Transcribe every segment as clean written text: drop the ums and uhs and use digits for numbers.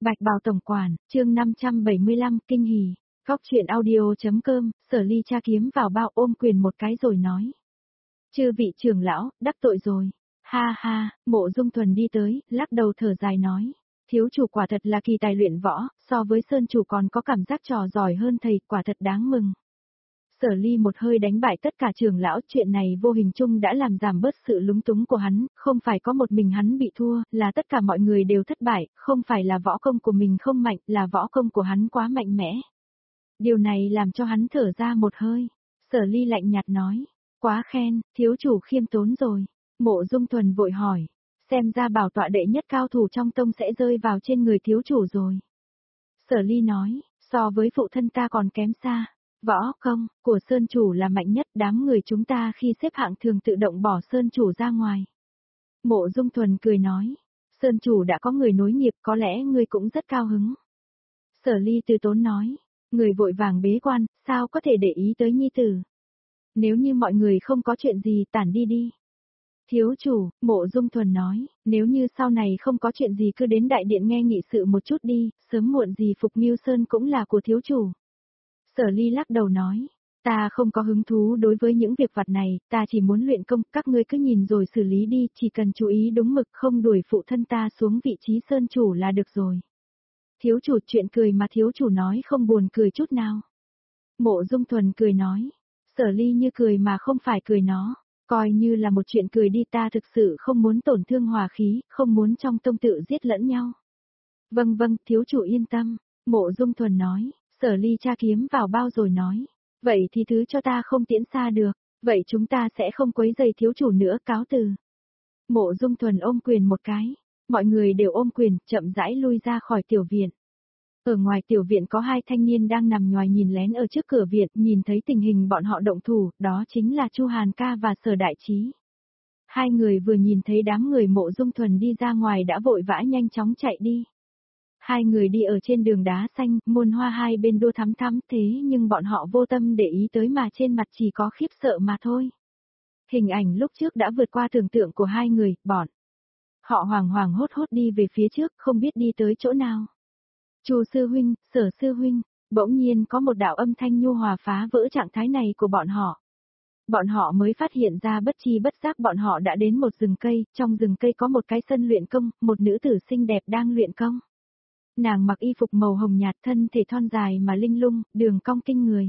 Bạch Bào tổng quản, chương 575, kinh hỉ. Góc truyện audio.com, Sở Ly tra kiếm vào bao ôm quyền một cái rồi nói. Chư vị trưởng lão, đắc tội rồi. Ha ha, Mộ Dung Thuần đi tới, lắc đầu thở dài nói. Thiếu chủ quả thật là kỳ tài luyện võ, so với Sơn chủ còn có cảm giác trò giỏi hơn thầy, quả thật đáng mừng. Sở Ly một hơi đánh bại tất cả trưởng lão, chuyện này vô hình chung đã làm giảm bớt sự lúng túng của hắn, không phải có một mình hắn bị thua, là tất cả mọi người đều thất bại, không phải là võ công của mình không mạnh, là võ công của hắn quá mạnh mẽ. Điều này làm cho hắn thở ra một hơi. Sở Ly lạnh nhạt nói, quá khen, thiếu chủ khiêm tốn rồi. Mộ Dung Thuần vội hỏi, xem ra bảo tọa đệ nhất cao thủ trong tông sẽ rơi vào trên người thiếu chủ rồi. Sở Ly nói, so với phụ thân ta còn kém xa. Võ công của Sơn chủ là mạnh nhất, đám người chúng ta khi xếp hạng thường tự động bỏ Sơn chủ ra ngoài. Mộ Dung Thuần cười nói, Sơn chủ đã có người nối nghiệp, có lẽ ngươi cũng rất cao hứng. Sở Ly từ tốn nói, người vội vàng bế quan, sao có thể để ý tới nhi tử. Nếu như mọi người không có chuyện gì tản đi đi. Thiếu chủ, Mộ Dung Thuần nói, nếu như sau này không có chuyện gì cứ đến đại điện nghe nghị sự một chút đi, sớm muộn gì Phục Nghiêu Sơn cũng là của thiếu chủ. Sở Ly lắc đầu nói, ta không có hứng thú đối với những việc vặt này, ta chỉ muốn luyện công, các ngươi cứ nhìn rồi xử lý đi, chỉ cần chú ý đúng mực không đuổi phụ thân ta xuống vị trí Sơn chủ là được rồi. Thiếu chủ, chuyện cười mà thiếu chủ nói không buồn cười chút nào. Mộ Dung Thuần cười nói, Sở Ly như cười mà không phải cười nó, coi như là một chuyện cười đi, ta thực sự không muốn tổn thương hòa khí, không muốn trong tông tự giết lẫn nhau. Vâng vâng, thiếu chủ yên tâm, Mộ Dung Thuần nói. Sở Ly tra kiếm vào bao rồi nói, vậy thì thứ cho ta không tiễn xa được, vậy chúng ta sẽ không quấy rầy thiếu chủ nữa, cáo từ. Mộ Dung Thuần ôm quyền một cái, mọi người đều ôm quyền, chậm rãi lui ra khỏi tiểu viện. Ở ngoài tiểu viện có hai thanh niên đang nằm ngoài nhìn lén ở trước cửa viện, nhìn thấy tình hình bọn họ động thủ, đó chính là Chu Hàn Ca và Sở Đại Trí. Hai người vừa nhìn thấy đám người Mộ Dung Thuần đi ra ngoài đã vội vã nhanh chóng chạy đi. Hai người đi ở trên đường đá xanh, muôn hoa hai bên đua thắm thắm, thế nhưng bọn họ vô tâm để ý tới mà trên mặt chỉ có khiếp sợ mà thôi. Hình ảnh lúc trước đã vượt qua tưởng tượng của hai người, bọn họ hoảng hoảng hốt hốt đi về phía trước, không biết đi tới chỗ nào. Chu sư huynh, Sở sư huynh, bỗng nhiên có một đạo âm thanh nhu hòa phá vỡ trạng thái này của bọn họ. Bọn họ mới phát hiện ra bất chi bất giác bọn họ đã đến một rừng cây, trong rừng cây có một cái sân luyện công, một nữ tử xinh đẹp đang luyện công. Nàng mặc y phục màu hồng nhạt, thân thể thon dài mà linh lung, đường cong kinh người.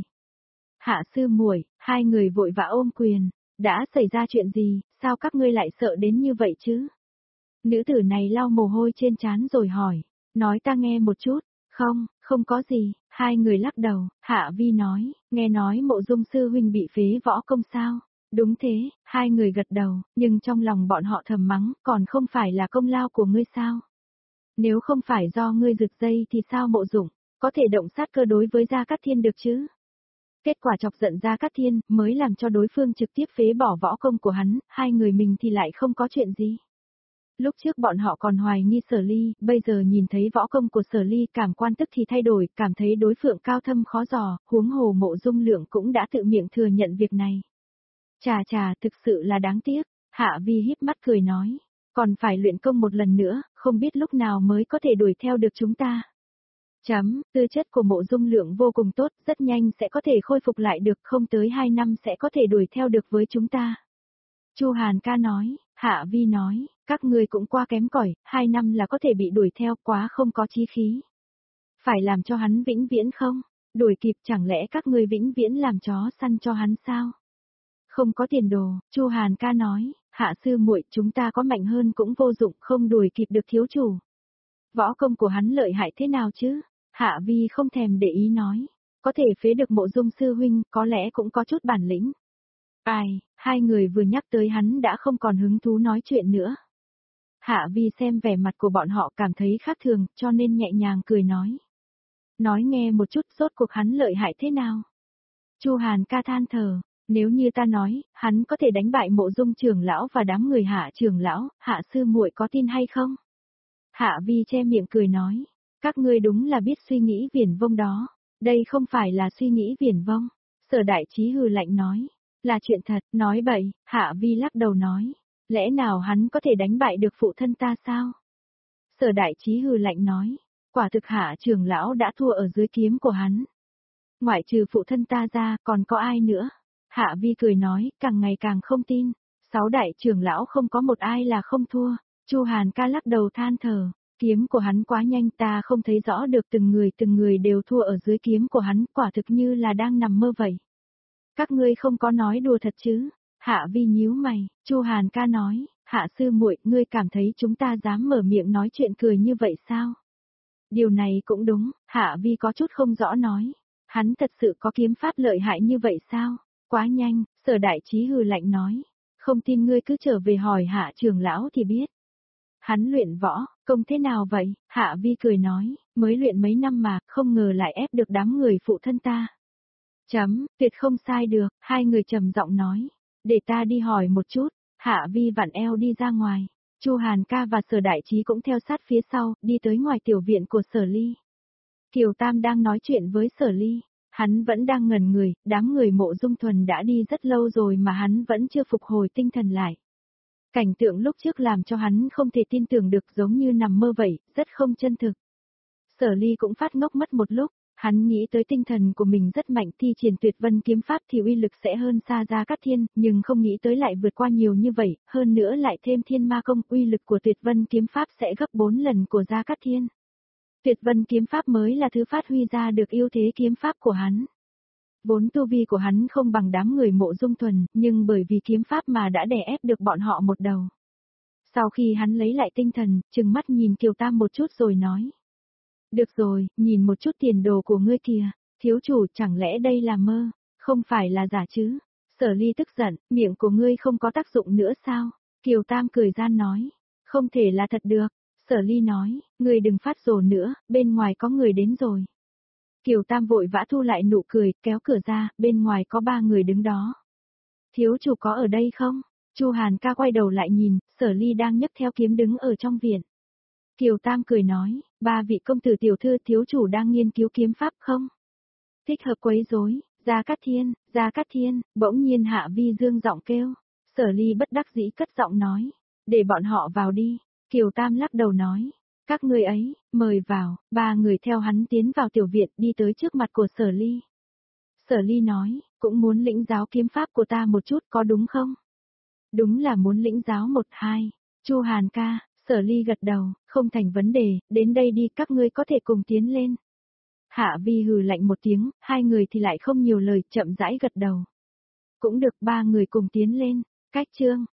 Hạ sư muội, hai người vội vã ôm quyền, đã xảy ra chuyện gì, sao các ngươi lại sợ đến như vậy chứ? Nữ tử này lau mồ hôi trên trán rồi hỏi, nói ta nghe một chút, không có gì, hai người lắc đầu, Hạ Vi nói, nghe nói Mộ Dung sư huynh bị phế võ công sao? Đúng thế, hai người gật đầu, nhưng trong lòng bọn họ thầm mắng, còn không phải là công lao của ngươi sao? Nếu không phải do ngươi rực dây thì sao Mộ Dụng có thể động sát cơ đối với Gia Cát Thiên được chứ? Kết quả chọc giận Gia Cát Thiên mới làm cho đối phương trực tiếp phế bỏ võ công của hắn, hai người mình thì lại không có chuyện gì. Lúc trước bọn họ còn hoài nghi Sở Ly, bây giờ nhìn thấy võ công của Sở Ly cảm quan tức thì thay đổi, cảm thấy đối phương cao thâm khó dò, huống hồ Mộ Dung Lượng cũng đã tự miệng thừa nhận việc này. Chà, thực sự là đáng tiếc, Hạ Vi híp mắt cười nói. Còn phải luyện công một lần nữa, không biết lúc nào mới có thể đuổi theo được chúng ta. Tư chất của Mộ Dung Lượng vô cùng tốt, rất nhanh sẽ có thể khôi phục lại được, không tới 2 năm sẽ có thể đuổi theo được với chúng ta. Chu Hàn Ca nói, Hạ Vi nói, các ngươi cũng qua kém cỏi, 2 năm là có thể bị đuổi theo, quá không có chí khí. Phải làm cho hắn vĩnh viễn không? Đuổi kịp, chẳng lẽ các ngươi vĩnh viễn làm chó săn cho hắn sao? Không có tiền đồ, Chu Hàn Ca nói. Hạ sư muội, chúng ta có mạnh hơn cũng vô dụng, không đuổi kịp được thiếu chủ. Võ công của hắn lợi hại thế nào chứ? Hạ Vi không thèm để ý nói. Có thể phế được Mộ Dung sư huynh, có lẽ cũng có chút bản lĩnh. Ai, hai người vừa nhắc tới hắn đã không còn hứng thú nói chuyện nữa. Hạ Vi xem vẻ mặt của bọn họ cảm thấy khác thường, cho nên nhẹ nhàng cười nói. Nói nghe một chút, rốt cuộc hắn lợi hại thế nào? Chu Hàn Ca than thở. Nếu như ta nói, hắn có thể đánh bại Mộ Dung trưởng lão và đám người Hạ trưởng lão, Hạ sư muội có tin hay không? Hạ Vi che miệng cười nói, các ngươi đúng là biết suy nghĩ viển vông đó, đây không phải là suy nghĩ viển vông. Sở Đại Trí hừ lạnh nói, là chuyện thật, nói bậy, Hạ Vi lắc đầu nói, lẽ nào hắn có thể đánh bại được phụ thân ta sao? Sở Đại Trí hừ lạnh nói, Quả thực Hạ trưởng lão đã thua ở dưới kiếm của hắn. Ngoại trừ phụ thân ta ra, còn có ai nữa? Hạ Vi cười nói, càng ngày càng không tin. 6 đại trưởng lão không có một ai là không thua. Chu Hàn ca lắc đầu than thở. Kiếm của hắn quá nhanh, ta không thấy rõ được từng người đều thua ở dưới kiếm của hắn, quả thực như là đang nằm mơ vậy. Các ngươi không có nói đùa thật chứ? Hạ Vi nhíu mày, Chu Hàn ca nói, Hạ sư muội, ngươi cảm thấy chúng ta dám mở miệng nói chuyện cười như vậy sao? Điều này cũng đúng, Hạ Vi có chút không rõ nói. Hắn thật sự có kiếm pháp lợi hại như vậy sao? Quá nhanh, Sở Đại Trí hừ lạnh nói. Không tin ngươi cứ trở về hỏi Hạ trưởng lão thì biết. Hắn luyện võ, công thế nào vậy? Hạ Vi cười nói, mới luyện mấy năm mà, không ngờ lại ép được đám người phụ thân ta. Tuyệt không sai được, hai người trầm giọng nói. Để ta đi hỏi một chút. Hạ Vi vặn eo đi ra ngoài. Chu Hàn ca và Sở Đại Trí cũng theo sát phía sau, đi tới ngoài tiểu viện của Sở Ly. Kiều Tam đang nói chuyện với Sở Ly. Hắn vẫn đang ngẩn người, đám người Mộ Dung Thuần đã đi rất lâu rồi mà hắn vẫn chưa phục hồi tinh thần lại. Cảnh tượng lúc trước làm cho hắn không thể tin tưởng được, giống như nằm mơ vậy, rất không chân thực. Sở Ly cũng phát ngốc mất một lúc, hắn nghĩ tới tinh thần của mình rất mạnh, thi triển Tuyệt Vân kiếm pháp thì uy lực sẽ hơn xa Gia Cát Thiên, nhưng không nghĩ tới lại vượt qua nhiều như vậy, hơn nữa lại thêm Thiên Ma công, uy lực của Tuyệt Vân kiếm pháp sẽ gấp 4 lần của Gia Cát Thiên. Tuyệt Vân kiếm pháp mới là thứ phát huy ra được ưu thế kiếm pháp của hắn. Vốn tu vi của hắn không bằng đám người Mộ Dung Thuần, nhưng bởi vì kiếm pháp mà đã đè ép được bọn họ một đầu. Sau khi hắn lấy lại tinh thần, trừng mắt nhìn Kiều Tam một chút rồi nói. Được rồi, nhìn một chút tiền đồ của ngươi kìa, thiếu chủ, chẳng lẽ đây là mơ, không phải là giả chứ? Sở Ly tức giận, miệng của ngươi không có tác dụng nữa sao? Kiều Tam cười gian nói, không thể là thật được. Sở Ly nói, ngươi đừng phát rồ nữa, bên ngoài có người đến rồi. Kiều Tam vội vã thu lại nụ cười, kéo cửa ra, bên ngoài có 3 người đứng đó. Thiếu chủ có ở đây không? Chu Hàn ca quay đầu lại nhìn, Sở Ly đang nhấc theo kiếm đứng ở trong viện. Kiều Tam cười nói, 3 vị công tử tiểu thư, thiếu chủ đang nghiên cứu kiếm pháp không? Thích hợp quấy rối, Gia Cát Thiên, bỗng nhiên Hạ Vi dương giọng kêu. Sở Ly bất đắc dĩ cất giọng nói, để bọn họ vào đi. Kiều Tam lắc đầu nói, các ngươi ấy, mời vào. 3 người theo hắn tiến vào tiểu viện, đi tới trước mặt của Sở Ly. Sở Ly nói, cũng muốn lĩnh giáo kiếm pháp của ta một chút, có đúng không? Đúng là muốn lĩnh giáo 1-2. Chu Hàn ca, Sở Ly gật đầu, không thành vấn đề, đến đây đi, các ngươi có thể cùng tiến lên. Hạ Vi hừ lạnh một tiếng, hai người thì lại không nhiều lời, chậm rãi gật đầu. Cũng được, 3 người cùng tiến lên. Cách chương